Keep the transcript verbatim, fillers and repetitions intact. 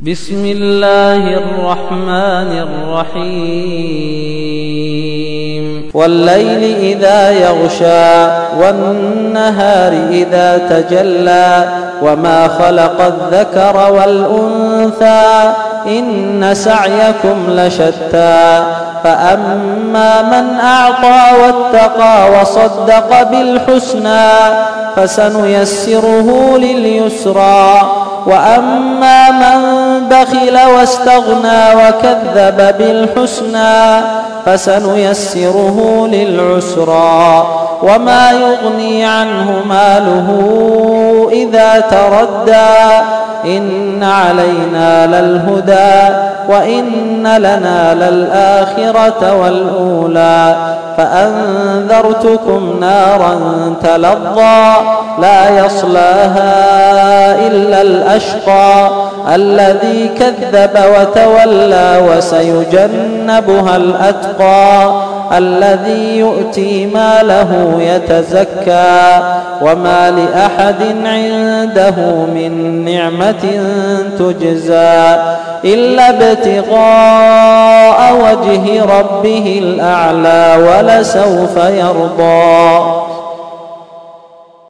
بسم الله الرحمن الرحيم والليل إذا يغشى والنهار إذا تجلى وما خلق الذكر والأنثى إن سعيكم لشتى فأما من أعطى واتقى وصدق بالحسنى فسنيسره لليسرى وأما من بخل واستغنى وكذب بالحسنى فسنيسره للعسرى وما يغني عنه ماله إذا تردى إن علينا للهدى وإن لنا للآخرة والأولى فأنذرتكم نارا تلظى لا يصلاها إلا الأشقى الذي كذب وتولى وسيجنبها الأتقى الذي يؤتي ماله يتزكى وما لأحد عنده من نعمة تجزى إلا ابتغاء وجه ربه الأعلى ولسوف يرضى.